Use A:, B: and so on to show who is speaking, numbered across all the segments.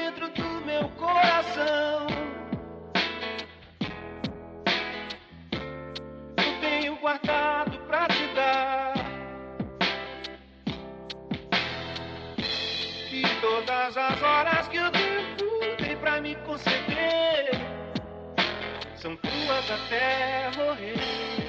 A: dentro do meu coração eu tenho guardado pra te dar. E todas as horas que o tempo tem pra me conceder são tuas até morrer.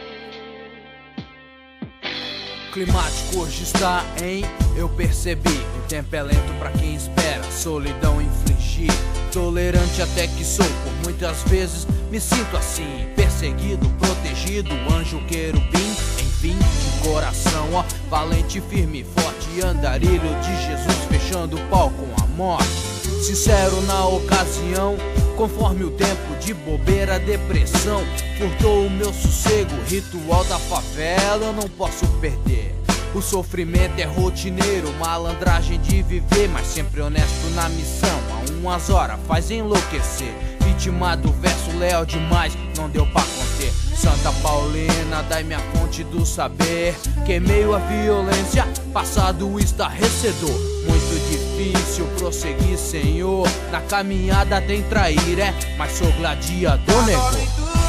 B: Climático hoje está em eu percebi. O tempo é lento pra quem espera solidão infligir. Tolerante até que sou, por muitas vezes me sinto assim, perseguido, protegido, anjo querubim. Enfim, de coração, ó, valente, firme, forte, andarilho de Jesus, fechando o pau com a morte. Sincero na ocasião, conforme o tempo de bobeira, depressão furtou o meu sossego. Ritual da favela eu não posso perder. O sofrimento é rotineiro, malandragem de viver, mas sempre honesto na missão. A umas horas faz enlouquecer. Vítima do verso, leal demais, não deu pra conter. Santa Paulina, dai-me a fonte do saber. Que em meio à violência, passado estarrecedor. Muito difícil prosseguir, Senhor. Na caminhada tem trair, mas sou gladiador, negou.
A: Adoro em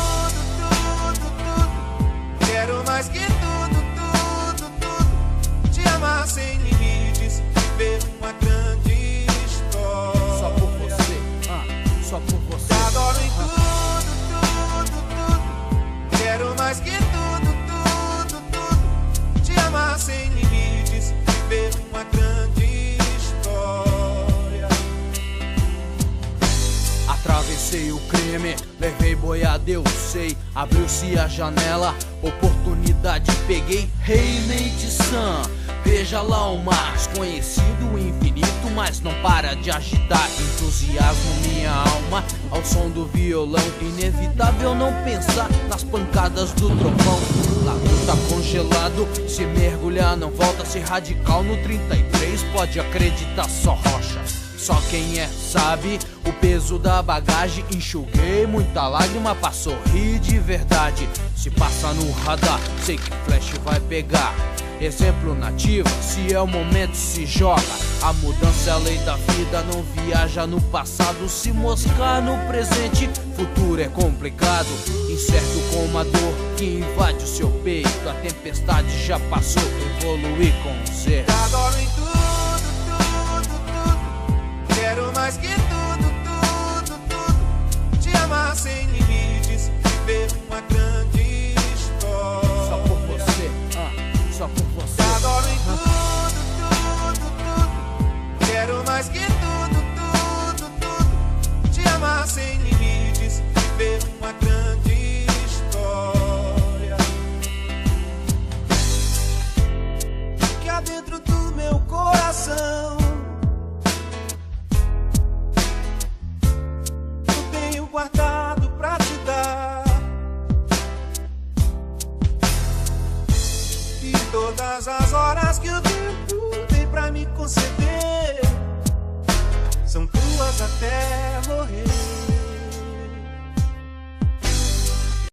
A: tudo, quero mais que tudo, te amar sem limites, viver uma grande história.
B: Só por você, só por você.
A: Adoro em tudo, quero mais que tudo, te amar sem limites, viver uma grande história.
B: Atravessei o crime, levei boiada, eu sei. Abriu-se a janela, oportunidade peguei. Reinei de Sam, veja lá o mar desconhecido, infinito, mas não para de agitar. Entusiasmo minha alma ao som do violão. Inevitável não pensar nas pancadas do trovão. Lago tá congelado, se mergulhar não volta. Se radical no 33, pode acreditar, só rocha. Só quem sabe o peso da bagagem. Enxuguei muita lágrima pra sorrir de verdade. Se passa no radar, sei que flash vai pegar. Exemplo nativo, se é o momento se joga. A mudança é a lei da vida, não viaja no passado. Se moscar no presente, futuro é complicado. Incerto como a dor que invade o seu peito. A tempestade já passou, evoluir com o ser.
A: Adoro em tudo, quero mais que tudo, te amar sem limites, viver uma grande história.
B: Só por você, só por você.
A: Adoro em tudo, quero mais que tudo, te amar sem limites, viver uma grande história. Que há dentro do meu coração guardado pra te dar. E todas as horas que o tempo tem pra me conceder são tuas até morrer.